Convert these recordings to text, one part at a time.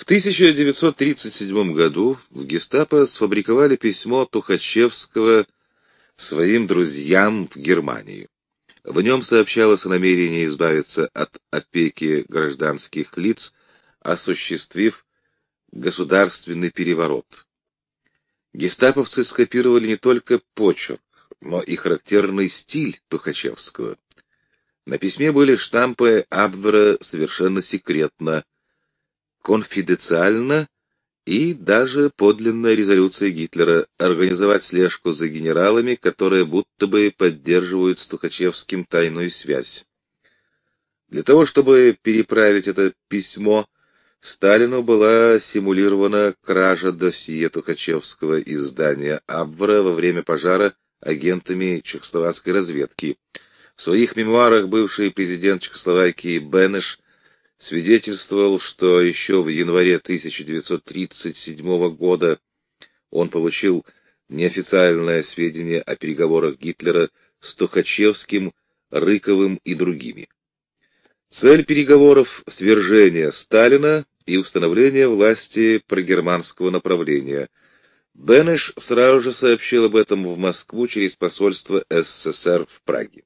В 1937 году в гестапо сфабриковали письмо Тухачевского своим друзьям в Германии. В нем сообщалось о намерении избавиться от опеки гражданских лиц, осуществив государственный переворот. Гестаповцы скопировали не только почерк, но и характерный стиль Тухачевского. На письме были штампы Абвера совершенно секретно, конфиденциально и даже подлинная резолюция Гитлера организовать слежку за генералами, которые будто бы поддерживают с Тухачевским тайную связь. Для того, чтобы переправить это письмо, Сталину была симулирована кража досье Тухачевского из здания Абвера во время пожара агентами чехословацкой разведки. В своих мемуарах бывший президент Чехословакии Бенеш свидетельствовал, что еще в январе 1937 года он получил неофициальное сведение о переговорах Гитлера с Тухачевским, Рыковым и другими. Цель переговоров — свержение Сталина и установление власти прогерманского направления. Бенеш сразу же сообщил об этом в Москву через посольство СССР в Праге.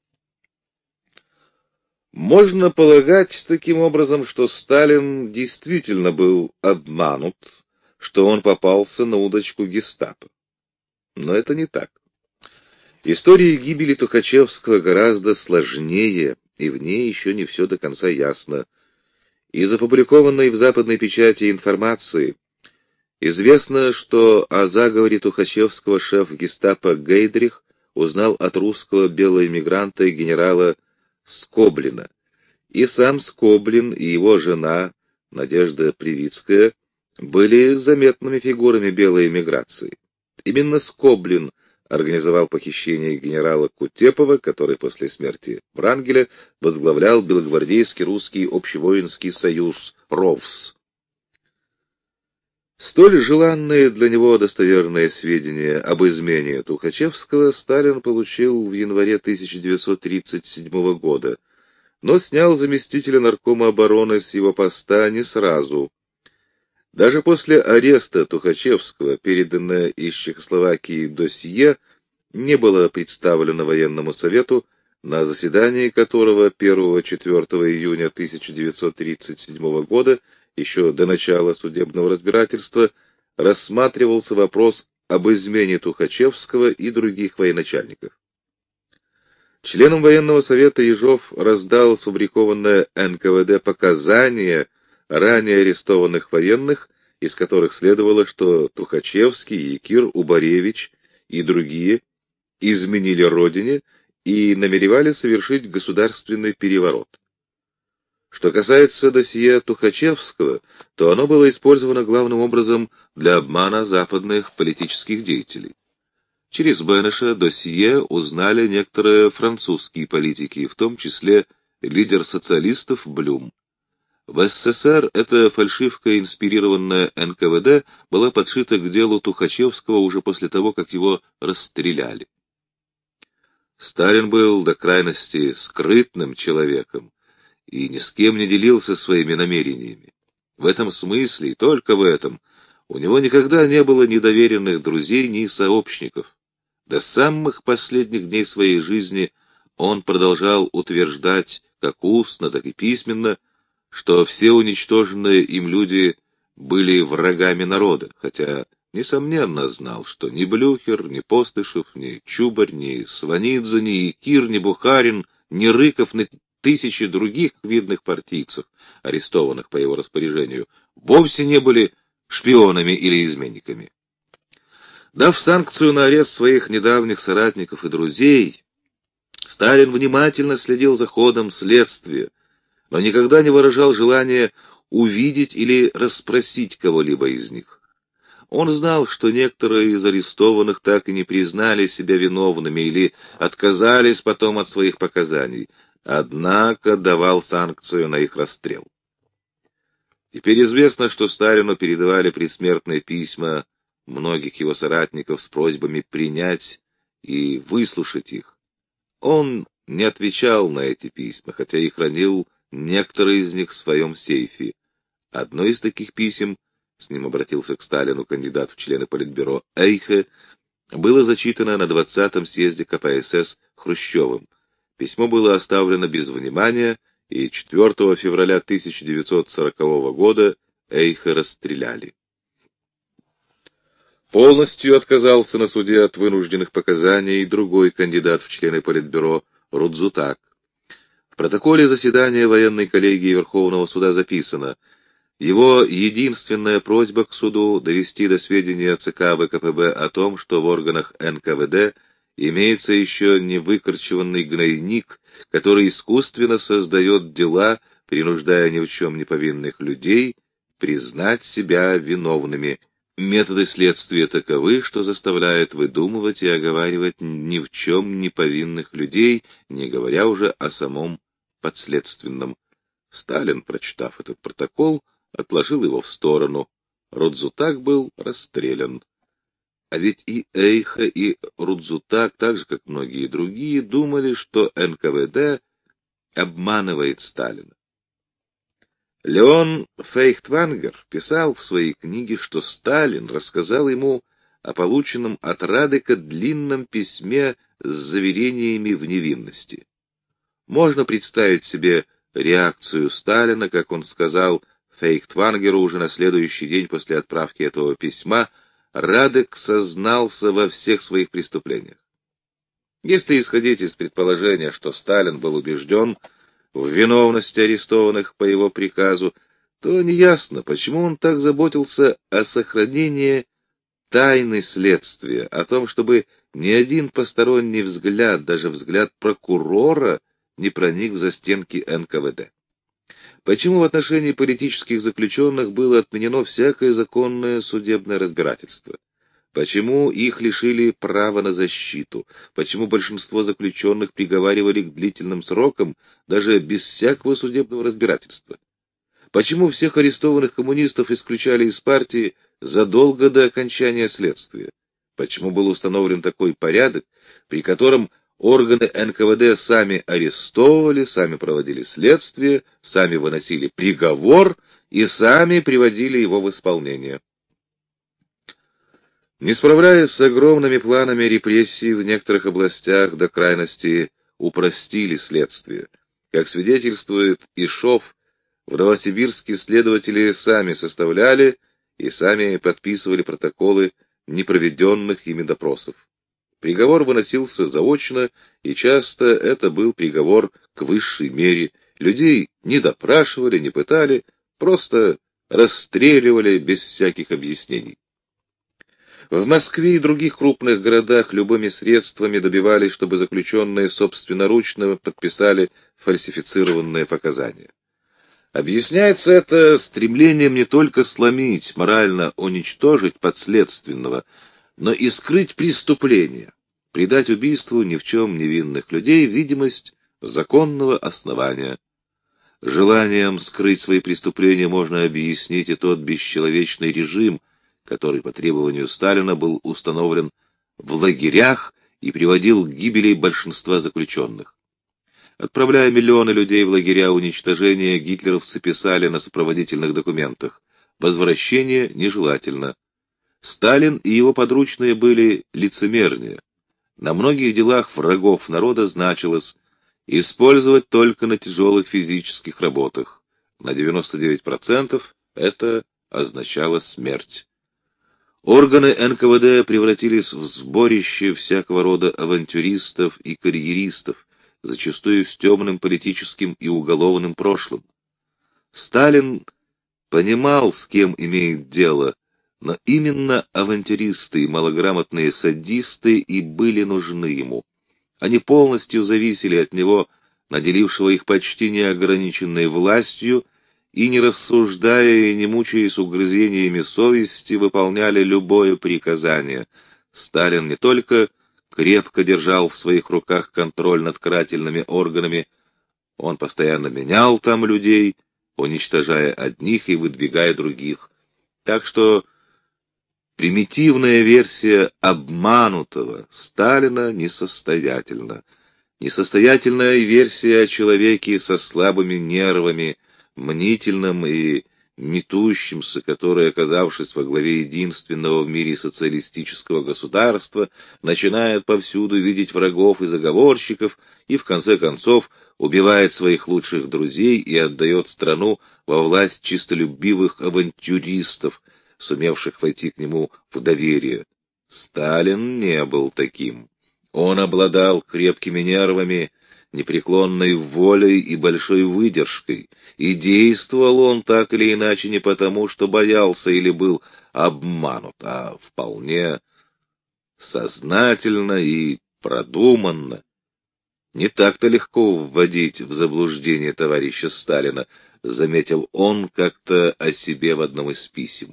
Можно полагать таким образом, что Сталин действительно был обманут, что он попался на удочку гестапо. Но это не так. История гибели Тухачевского гораздо сложнее, и в ней еще не все до конца ясно. Из опубликованной в западной печати информации известно, что о заговоре Тухачевского шеф гестапо Гейдрих узнал от русского белоэмигранта генерала Скоблина. И сам Скоблин, и его жена, Надежда Привицкая, были заметными фигурами белой эмиграции. Именно Скоблин организовал похищение генерала Кутепова, который после смерти Врангеля возглавлял Белогвардейский русский общевоинский союз РОВС. Столь желанные для него достоверные сведения об измене Тухачевского Сталин получил в январе 1937 года, но снял заместителя наркома обороны с его поста не сразу. Даже после ареста Тухачевского переданное из Чехословакии досье не было представлено военному совету, на заседании которого 1-4 июня 1937 года, еще до начала судебного разбирательства, рассматривался вопрос об измене Тухачевского и других военачальников. Членам военного совета Ежов раздал сфабрикованное НКВД показания ранее арестованных военных, из которых следовало, что Тухачевский, Якир Убаревич и другие изменили родине и намеревались совершить государственный переворот. Что касается досье Тухачевского, то оно было использовано главным образом для обмана западных политических деятелей. Через Бенеша досье узнали некоторые французские политики, в том числе лидер социалистов Блюм. В СССР эта фальшивка, инспирированная НКВД, была подшита к делу Тухачевского уже после того, как его расстреляли. Сталин был до крайности скрытным человеком и ни с кем не делился своими намерениями. В этом смысле, и только в этом, у него никогда не было ни доверенных друзей, ни сообщников. До самых последних дней своей жизни он продолжал утверждать, как устно, так и письменно, что все уничтоженные им люди были врагами народа, хотя, несомненно, знал, что ни Блюхер, ни Постышев, ни Чубарь, ни Сванидзе, ни Якир, ни Бухарин, ни Рыков, ни тысячи других видных партийцев, арестованных по его распоряжению, вовсе не были шпионами или изменниками. Дав санкцию на арест своих недавних соратников и друзей, Сталин внимательно следил за ходом следствия, но никогда не выражал желания увидеть или расспросить кого-либо из них. Он знал, что некоторые из арестованных так и не признали себя виновными или отказались потом от своих показаний, однако давал санкцию на их расстрел. Теперь известно, что Сталину передавали предсмертные письма многих его соратников с просьбами принять и выслушать их. Он не отвечал на эти письма, хотя и хранил некоторые из них в своем сейфе. Одно из таких писем с ним обратился к Сталину кандидат в члены Политбюро Эйхе, было зачитано на 20-м съезде КПСС Хрущевым. Письмо было оставлено без внимания, и 4 февраля 1940 года Эйхе расстреляли. Полностью отказался на суде от вынужденных показаний и другой кандидат в члены Политбюро Рудзутак. В протоколе заседания военной коллегии Верховного суда записано: его единственная просьба к суду — довести до сведения ЦК ВКПБ о том, что в органах НКВД имеется еще не выкорчеванный гнойник, который искусственно создает дела, принуждая ни в чем не повинных людей признать себя виновными. Методы следствия таковы, что заставляют выдумывать и оговаривать ни в чем не повинных людей, не говоря уже о самом подследственном. Сталин, прочитав этот протокол, отложил его в сторону. Рудзутак был расстрелян. А ведь и Эйхе, и Рудзутак, так же, как многие другие, думали, что НКВД обманывает Сталина. Леон Фейхтвангер писал в своей книге, что Сталин рассказал ему о полученном от Радека длинном письме с заверениями в невинности. Можно представить себе реакцию Сталина, как он сказал Фейхтвангеру уже на следующий день после отправки этого письма: Радек сознался во всех своих преступлениях. Если исходить из предположения, что Сталин был убежден в виновности арестованных по его приказу, то неясно, почему он так заботился о сохранении тайны следствия, о том, чтобы ни один посторонний взгляд, даже взгляд прокурора, не проник в застенки НКВД. Почему в отношении политических заключенных было отменено всякое законное судебное разбирательство? Почему их лишили права на защиту? Почему большинство заключенных приговаривали к длительным срокам, даже без всякого судебного разбирательства? Почему всех арестованных коммунистов исключали из партии задолго до окончания следствия? Почему был установлен такой порядок, при котором органы НКВД сами арестовывали, сами проводили следствие, сами выносили приговор и сами приводили его в исполнение? Не справляясь с огромными планами репрессий, в некоторых областях до крайности упростили следствие. Как свидетельствует Ишов, в Новосибирске следователи сами составляли и сами подписывали протоколы непроведенных ими допросов. Приговор выносился заочно, и часто это был приговор к высшей мере. Людей не допрашивали, не пытали, просто расстреливали без всяких объяснений. В Москве и других крупных городах любыми средствами добивались, чтобы заключенные собственноручно подписали фальсифицированные показания. Объясняется это стремлением не только сломить, морально уничтожить подследственного, но и скрыть преступление, придать убийству ни в чем невинных людей видимость законного основания. Желанием скрыть свои преступления можно объяснить и тот бесчеловечный режим, который по требованию Сталина был установлен в лагерях и приводил к гибели большинства заключенных. Отправляя миллионы людей в лагеря уничтожения, гитлеровцы писали на сопроводительных документах: «Возвращение нежелательно». Сталин и его подручные были лицемернее. На многих делах врагов народа значилось использовать только на тяжелых физических работах. На 99% это означало смерть. Органы НКВД превратились в сборище всякого рода авантюристов и карьеристов, зачастую с темным политическим и уголовным прошлым. Сталин понимал, с кем имеет дело, но именно авантюристы и малограмотные садисты и были нужны ему. Они полностью зависели от него, наделившего их почти неограниченной властью, и, не рассуждая и не мучаясь угрызениями совести, выполняли любое приказание. Сталин не только крепко держал в своих руках контроль над карательными органами, он постоянно менял там людей, уничтожая одних и выдвигая других. Так что примитивная версия обманутого Сталина несостоятельна. Несостоятельная версия о человеке со слабыми нервами, мнительном и метущимся, который, оказавшись во главе единственного в мире социалистического государства, начинает повсюду видеть врагов и заговорщиков и, в конце концов, убивает своих лучших друзей и отдает страну во власть чистолюбивых авантюристов, сумевших войти к нему в доверие. Сталин не был таким. Он обладал крепкими нервами, непреклонной волей и большой выдержкой, и действовал он так или иначе не потому, что боялся или был обманут, а вполне сознательно и продуманно. Не так-то легко вводить в заблуждение товарища Сталина, заметил он как-то о себе в одном из писем.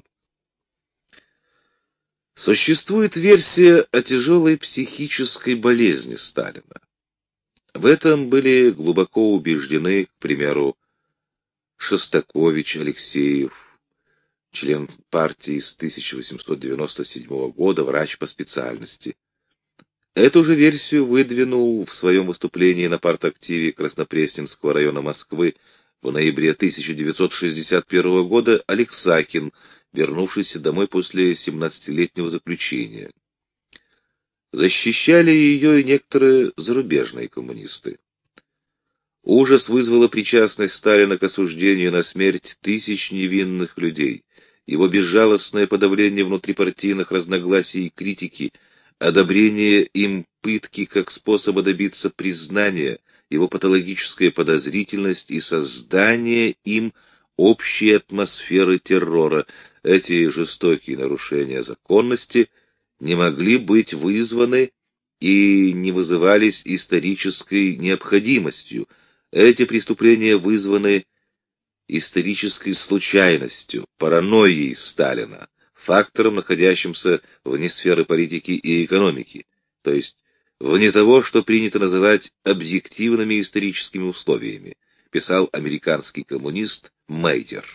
Существует версия о тяжелой психической болезни Сталина. В этом были глубоко убеждены, к примеру, Шостакович Алексеев, член партии с 1897 года, врач по специальности. Эту же версию выдвинул в своем выступлении на партактиве Краснопресненского района Москвы в ноябре 1961 года Алексакин, вернувшийся домой после 17-летнего заключения. Защищали ее и некоторые зарубежные коммунисты. Ужас вызвала причастность Сталина к осуждению на смерть тысяч невинных людей, его безжалостное подавление внутрипартийных разногласий и критики, одобрение им пытки как способа добиться признания, его патологическая подозрительность и создание им общей атмосферы террора. Эти жестокие нарушения законности не могли быть вызваны и не вызывались исторической необходимостью. Эти преступления вызваны исторической случайностью, паранойей Сталина, фактором, находящимся вне сферы политики и экономики, то есть вне того, что принято называть объективными историческими условиями, писал американский коммунист Мейер.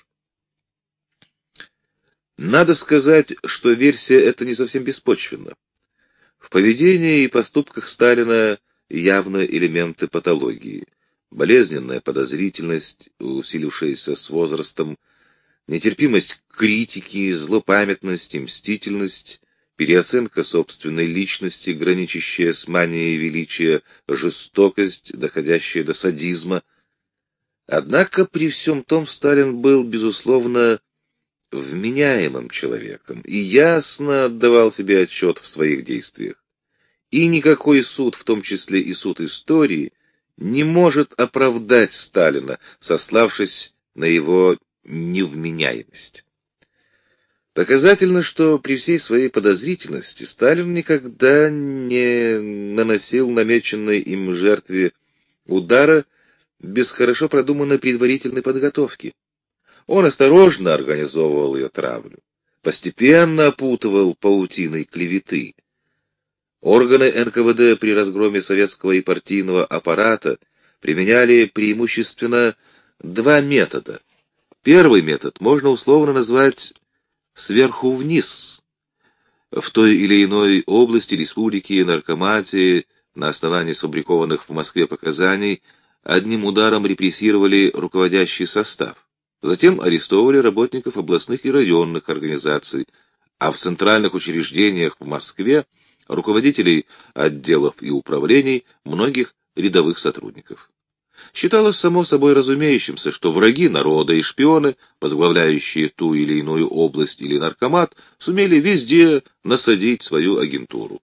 Надо сказать, что версия эта не совсем беспочвенна. В поведении и поступках Сталина явны элементы патологии. Болезненная подозрительность, усилившаяся с возрастом, нетерпимость к критике, злопамятность и мстительность, переоценка собственной личности, граничащая с манией величия, жестокость, доходящая до садизма. Однако при всем том Сталин был, безусловно, вменяемым человеком и ясно отдавал себе отчет в своих действиях. И никакой суд, в том числе и суд истории, не может оправдать Сталина, сославшись на его невменяемость. Показательно, что при всей своей подозрительности Сталин никогда не наносил намеченной им жертве удара без хорошо продуманной предварительной подготовки. Он осторожно организовывал ее травлю, постепенно опутывал паутиной клеветы. Органы НКВД при разгроме советского и партийного аппарата применяли преимущественно два метода. Первый метод можно условно назвать сверху вниз. В той или иной области республики, наркоматии, на основании сфабрикованных в Москве показаний, одним ударом репрессировали руководящий состав. Затем арестовывали работников областных и районных организаций, а в центральных учреждениях в Москве руководителей отделов и управлений, многих рядовых сотрудников. Считалось само собой разумеющимся, что враги народа и шпионы, возглавляющие ту или иную область или наркомат, сумели везде насадить свою агентуру.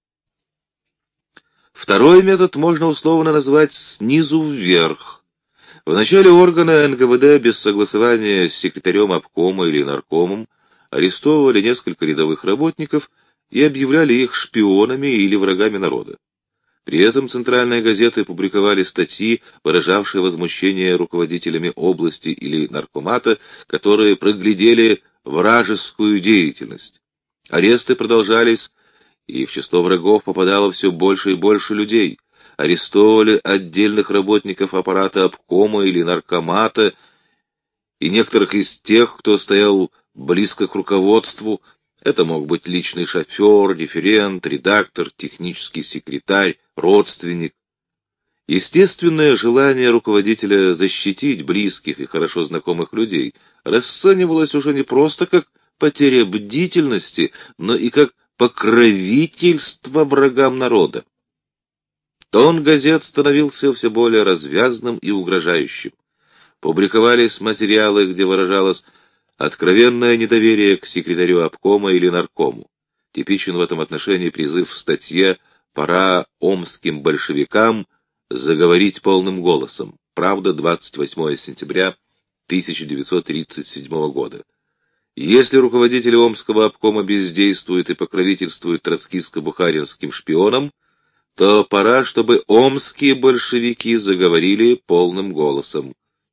Второй метод можно условно назвать снизу вверх. Вначале органы НКВД без согласования с секретарем обкома или наркомом арестовывали несколько рядовых работников и объявляли их шпионами или врагами народа. При этом центральные газеты публиковали статьи, выражавшие возмущение руководителями области или наркомата, которые проглядели вражескую деятельность. Аресты продолжались, и в число врагов попадало все больше и больше людей. Арестовывали отдельных работников аппарата обкома или наркомата и некоторых из тех, кто стоял близко к руководству. Это мог быть личный шофер, референт, редактор, технический секретарь, родственник. Естественное желание руководителя защитить близких и хорошо знакомых людей расценивалось уже не просто как потеря бдительности, но и как покровительство врагам народа. Тон газет становился все более развязным и угрожающим. Публиковались материалы, где выражалось откровенное недоверие к секретарю обкома или наркому. Типичен в этом отношении призыв в статье «Пора омским большевикам заговорить полным голосом». Правда, 28 сентября 1937 года. Если руководители омского обкома бездействуют и покровительствуют троцкистско-бухаринским шпионам, то пора, чтобы омские большевики заговорили полным голосом.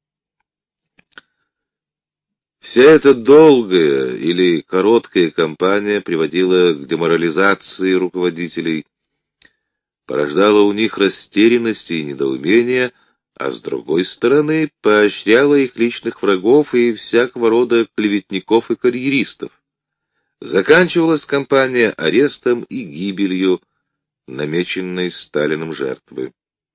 Вся эта долгая или короткая кампания приводила к деморализации руководителей, порождала у них растерянность и недоумение, а с другой стороны поощряла их личных врагов и всякого рода клеветников и карьеристов. Заканчивалась кампания арестом и гибелью намеченной Сталиным жертвы.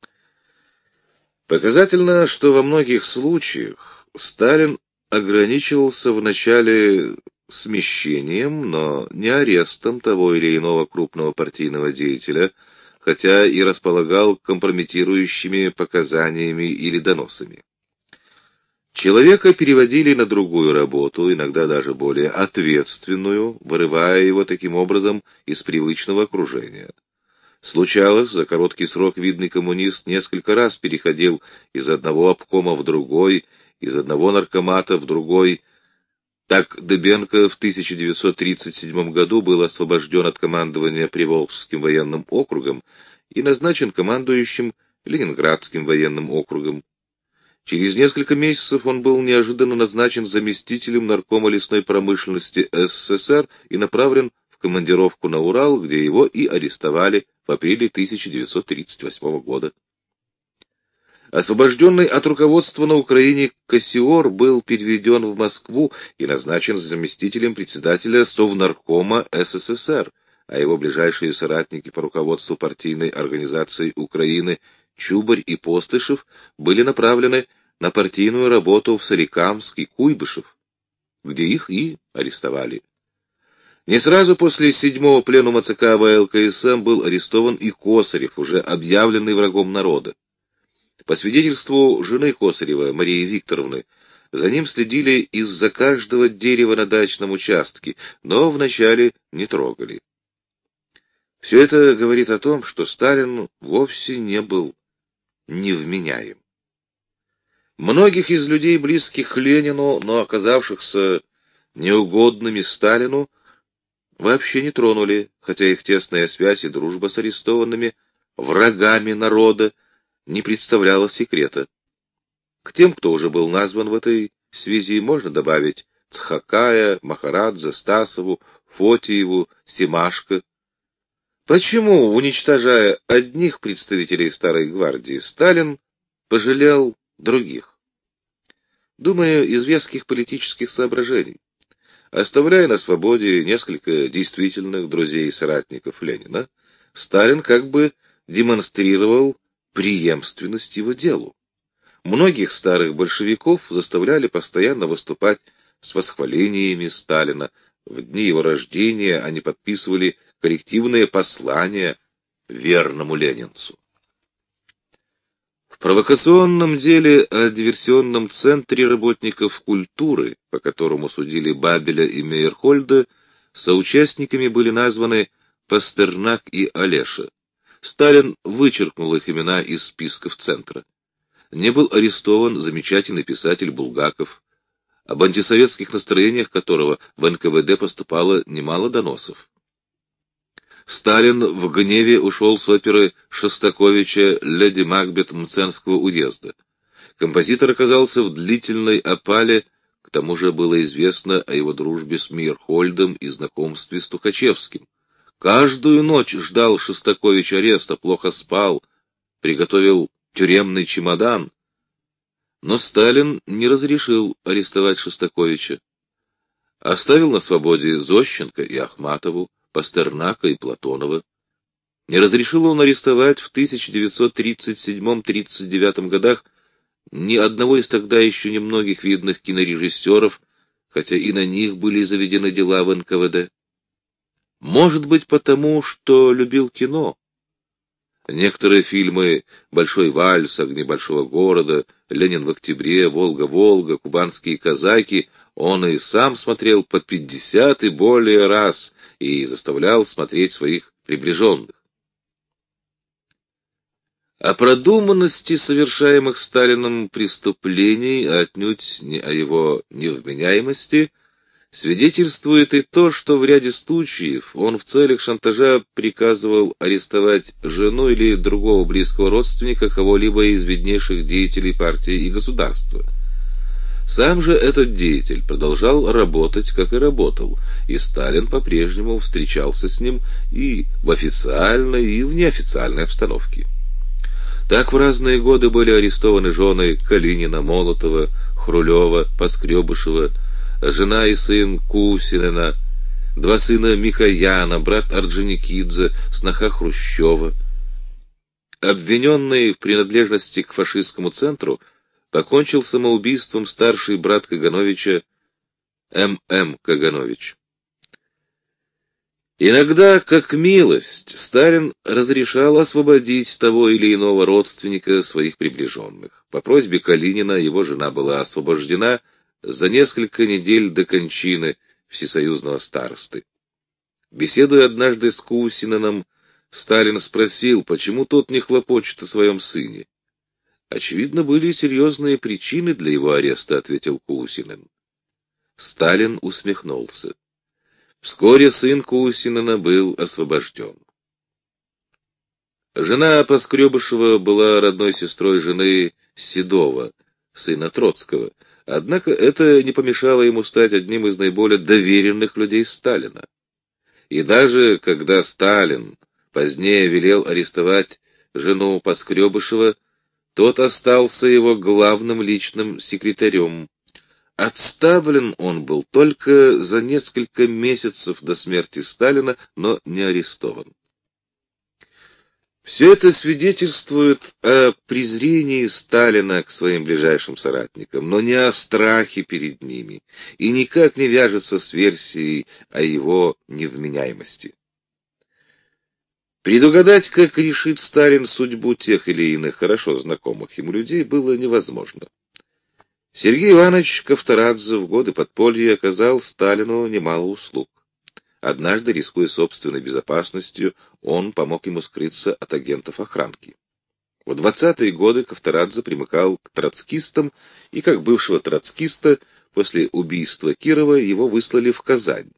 Показательно, что во многих случаях Сталин ограничивался вначале смещением, но не арестом того или иного крупного партийного деятеля, хотя и располагал компрометирующими показаниями или доносами. Человека переводили на другую работу, иногда даже более ответственную, вырывая его таким образом из привычного окружения. Случалось, за короткий срок видный коммунист несколько раз переходил из одного обкома в другой, из одного наркомата в другой. Так Дыбенко в 1937 году был освобожден от командования Приволжским военным округом и назначен командующим Ленинградским военным округом. Через несколько месяцев он был неожиданно назначен заместителем наркома лесной промышленности СССР и направлен в командировку на Урал, где его и арестовали в апреле 1938 года. Освобожденный от руководства на Украине Кассиор был переведен в Москву и назначен заместителем председателя Совнаркома СССР, а его ближайшие соратники по руководству партийной организации Украины Чубарь и Постышев были направлены на партийную работу в Соликамск и Куйбышев, где их и арестовали. Не сразу после 7-го пленума ЦК ВЛКСМ был арестован и Косарев, уже объявленный врагом народа. По свидетельству жены Косарева, Марии Викторовны, за ним следили из-за каждого дерева на дачном участке, но вначале не трогали. Все это говорит о том, что Сталин вовсе не был невменяем. Многих из людей, близких Ленину, но оказавшихся неугодными Сталину, вообще не тронули, хотя их тесная связь и дружба с арестованными врагами народа не представляла секрета. К тем, кто уже был назван в этой связи, можно добавить Цхакая, Махарадзе, Стасову, Фотиеву, Семашко. Почему, уничтожая одних представителей Старой гвардии, Сталин пожалел других? Думаю, из веских политических соображений. Оставляя на свободе несколько действительных друзей и соратников Ленина, Сталин как бы демонстрировал преемственность его делу. Многих старых большевиков заставляли постоянно выступать с восхвалениями Сталина. В дни его рождения они подписывали коллективные послания верному ленинцу. В провокационном деле о диверсионном центре работников культуры, по которому судили Бабеля и Мейерхольда, соучастниками были названы Пастернак и Олеша. Сталин вычеркнул их имена из списков центра. Не был арестован замечательный писатель Булгаков, об антисоветских настроениях которого в НКВД поступало немало доносов. Сталин в гневе ушел с оперы Шостаковича «Леди Макбет» Мценского уезда. Композитор оказался в длительной опале, к тому же было известно о его дружбе с Мейерхольдом и знакомстве с Тухачевским. Каждую ночь ждал Шостакович ареста, плохо спал, приготовил тюремный чемодан. Но Сталин не разрешил арестовать Шостаковича. Оставил на свободе Зощенко и Ахматову, Пастернака и Платонова. Не разрешил он арестовать в 1937-39 годах ни одного из тогда еще немногих видных кинорежиссеров, хотя и на них были заведены дела в НКВД. Может быть, потому, что любил кино. Некоторые фильмы «Большой вальс», «Огни большого города», «Ленин в октябре», «Волга-Волга», «Кубанские казаки» он и сам смотрел по 50 и более раз и заставлял смотреть своих приближенных. О продуманности совершаемых Сталином преступлений, а отнюдь не о его невменяемости, свидетельствует и то, что в ряде случаев он в целях шантажа приказывал арестовать жену или другого близкого родственника кого-либо из виднейших деятелей партии и государства. Сам же этот деятель продолжал работать, как и работал, и Сталин по-прежнему встречался с ним и в официальной, и в неофициальной обстановке. Так в разные годы были арестованы жены Калинина, Молотова, Хрулева, Поскребышева, жена и сын Кусинина, два сына Микояна, брат Орджоникидзе, сноха Хрущева. Обвиненный в принадлежности к фашистскому центру покончил самоубийством старший брат Кагановича М.М. Каганович. Иногда, как милость, Сталин разрешал освободить того или иного родственника своих приближенных. По просьбе Калинина его жена была освобождена за несколько недель до кончины всесоюзного старосты. Беседуя однажды с Кусининым, Сталин спросил, почему тот не хлопочет о своем сыне. «Очевидно, были серьезные причины для его ареста», — ответил Кусинин. Сталин усмехнулся. Вскоре сын Кусинина был освобожден. Жена Поскребышева была родной сестрой жены Седова, сына Троцкого, однако это не помешало ему стать одним из наиболее доверенных людей Сталина. И даже когда Сталин позднее велел арестовать жену Поскребышева, тот остался его главным личным секретарем. Отставлен он был только за несколько месяцев до смерти Сталина, но не арестован. Все это свидетельствует о презрении Сталина к своим ближайшим соратникам, но не о страхе перед ними, и никак не вяжется с версией о его невменяемости. Предугадать, как решит Сталин судьбу тех или иных хорошо знакомых ему людей, было невозможно. Сергей Иванович Ковторадзе в годы подполья оказал Сталину немало услуг. Однажды, рискуя собственной безопасностью, он помог ему скрыться от агентов охранки. В 20-е годы Ковторадзе примыкал к троцкистам, и как бывшего троцкиста после убийства Кирова его выслали в Казань.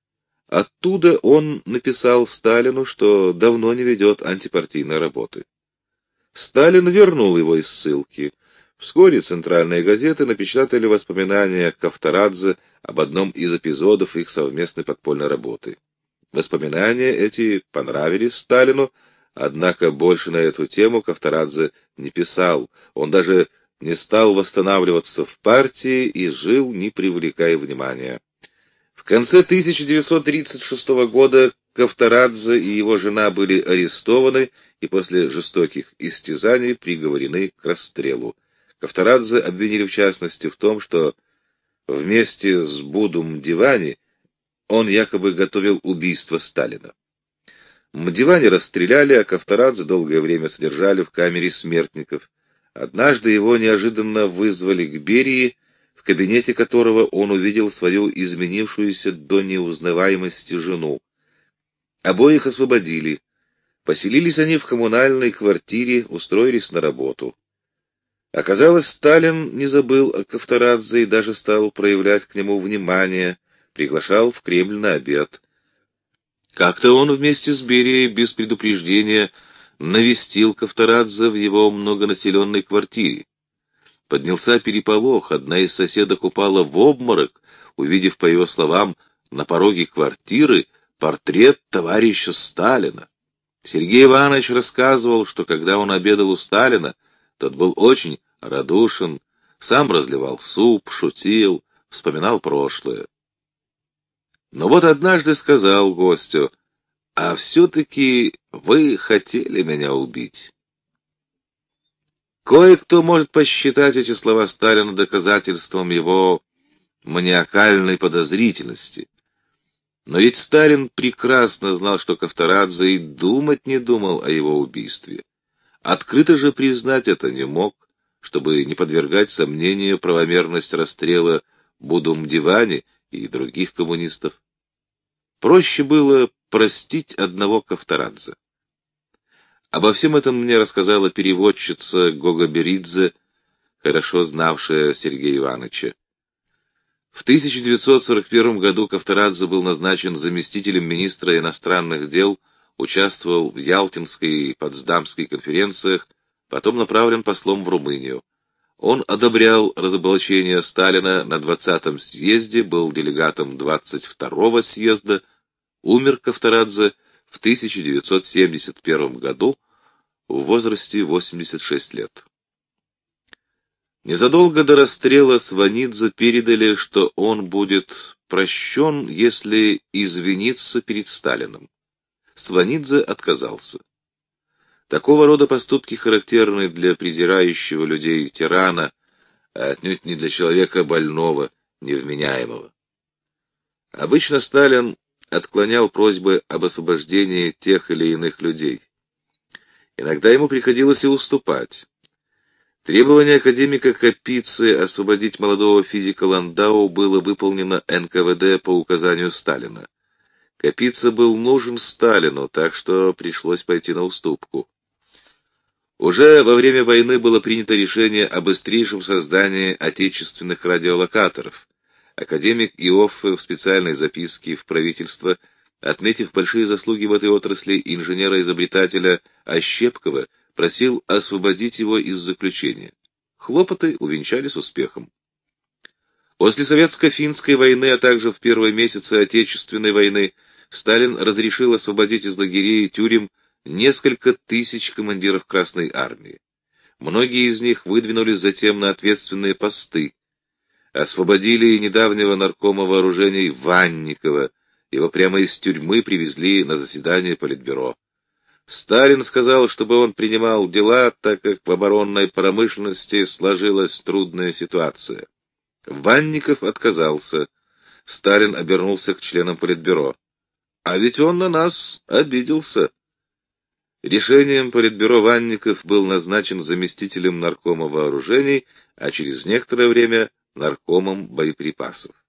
Оттуда он написал Сталину, что давно не ведет антипартийной работы. Сталин вернул его из ссылки. Вскоре центральные газеты напечатали воспоминания Ковторадзе об одном из эпизодов их совместной подпольной работы. Воспоминания эти понравились Сталину, однако больше на эту тему Ковторадзе не писал. Он даже не стал восстанавливаться в партии и жил, не привлекая внимания. В конце 1936 года Ковторадзе и его жена были арестованы и после жестоких истязаний приговорены к расстрелу. Ковторадзе обвинили в частности в том, что вместе с Будум-Мдивани он якобы готовил убийство Сталина. Мдивани расстреляли, а Ковторадзе долгое время содержали в камере смертников. Однажды его неожиданно вызвали к Берии, в кабинете которого он увидел свою изменившуюся до неузнаваемости жену. Обоих освободили. Поселились они в коммунальной квартире, устроились на работу. Оказалось, Сталин не забыл о Ковторадзе и даже стал проявлять к нему внимание, приглашал в Кремль на обед. Как-то он вместе с Берией без предупреждения навестил Ковторадзе в его многонаселенной квартире. Поднялся переполох, одна из соседок упала в обморок, увидев, по ее словам, на пороге квартиры портрет товарища Сталина. Сергей Иванович рассказывал, что когда он обедал у Сталина, тот был очень радушен, сам разливал суп, шутил, вспоминал прошлое. Но вот однажды сказал гостю: А все-таки вы хотели меня убить. Кое-кто может посчитать эти слова Сталина доказательством его маниакальной подозрительности. Но ведь Сталин прекрасно знал, что Ковторадзе и думать не думал о его убийстве. Открыто же признать это не мог, чтобы не подвергать сомнению правомерность расстрела Будум-Дивани и других коммунистов. Проще было простить одного Ковторадзе. Обо всем этом мне рассказала переводчица Гога Беридзе, хорошо знавшая Сергея Ивановича. В 1941 году Ковторадзе был назначен заместителем министра иностранных дел, участвовал в Ялтинской и Потсдамской конференциях, потом направлен послом в Румынию. Он одобрял разоблачение Сталина на 20-м съезде, был делегатом 22-го съезда, умер Ковторадзе в 1971 году в возрасте 86 лет. Незадолго до расстрела Сванидзе передали, что он будет прощен, если извинится перед Сталиным. Сванидзе отказался. Такого рода поступки характерны для презирающего людей тирана, а отнюдь не для человека больного, невменяемого. Обычно Сталин отклонял просьбы об освобождении тех или иных людей. Иногда ему приходилось и уступать. Требование академика Капицы освободить молодого физика Ландау было выполнено НКВД по указанию Сталина. Капица был нужен Сталину, так что пришлось пойти на уступку. Уже во время войны было принято решение о быстрейшем создании отечественных радиолокаторов. Академик Иоффе в специальной записке в правительство, отметив большие заслуги в этой отрасли инженера-изобретателя Ощепкова, просил освободить его из заключения. Хлопоты увенчались успехом. После советско-финской войны, а также в первые месяцы Отечественной войны, Сталин разрешил освободить из лагерей и тюрем несколько тысяч командиров Красной армии. Многие из них выдвинулись затем на ответственные посты. Освободили и недавнего наркома вооружений Ванникова, его прямо из тюрьмы привезли на заседание Политбюро. Сталин сказал, чтобы он принимал дела, так как в оборонной промышленности сложилась трудная ситуация. Ванников отказался. Сталин обернулся к членам Политбюро. А ведь он на нас обиделся. Решением Политбюро Ванников был назначен заместителем наркома вооружений, а через некоторое время наркомом боеприпасов.